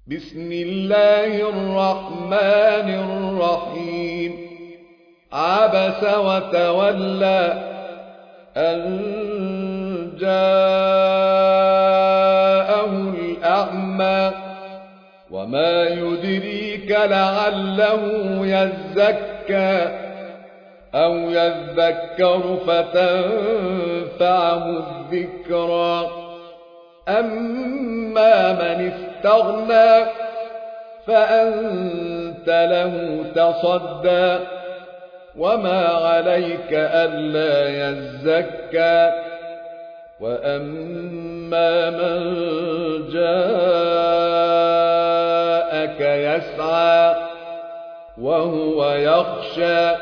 بسم الله الرحمن الرحيم. عبس وتولى أن جاءه الأعمى وما يدريك لعله يزكى أو يذكر فتنفعه الذكرى. أما من استغنى فأنت له تصدى وما عليك ألا يزكى. وأما من جاءك يسعى وهو يخشى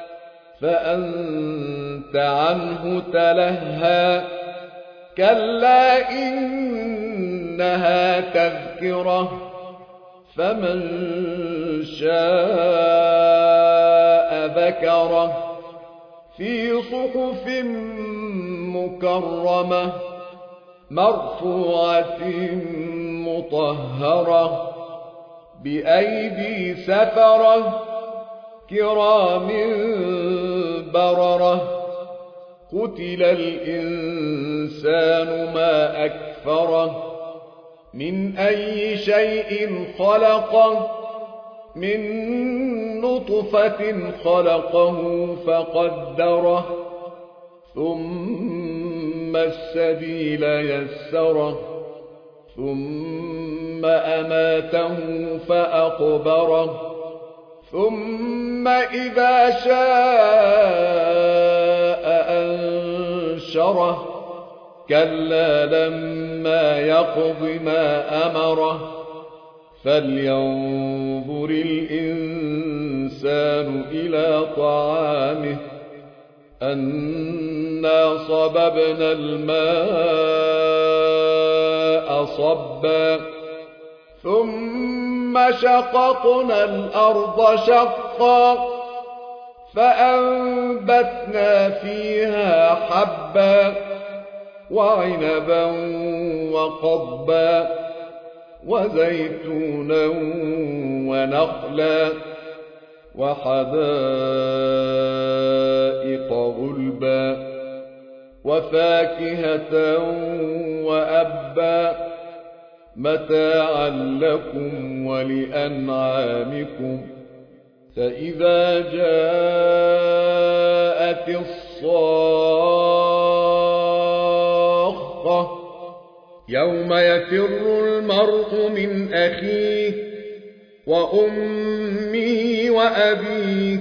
فأنت عنه تلهى. كلا إنها تذكرة فمن شاء ذكره في صحف مكرمة مرفوعة مطهرة بأيدي سفرة كرام بررة. قتل الإنسان ما أكفره من أي شيء خلقه من نطفة خلقه فقدره ثم السبيل يسره ثم أماته فأقبره ثم إذا شاء أنشره. كلا لما يقض ما أمره. فلينظر الإنسان إلى طعامه أنا صببنا الماء صبا ثم شققنا الأرض شقا فأنبتنا فيها حبا وعنبا وقضبا وزيتونا ونخلا وحدائق غلبا وفاكهة وأبا متاعا لكم ولأنعامكم. فإذا جاءت الصاخة يوم يفر المرء من أخيه وأمه وأبيه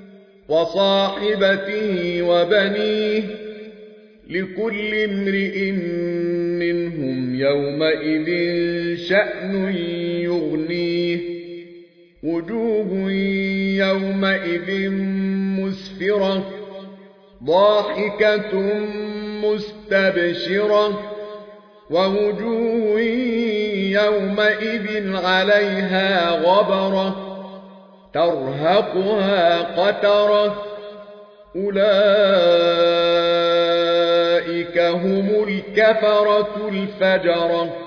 وصاحبته وبنيه لكل امرئ منهم يومئذ شأن يغنيه. وجوه يومئذ مسفرة ضاحكة مستبشرة ووجوه يومئذ عليها غبرة ترهقها قترة. أولئك هم الكفرة الفجرة.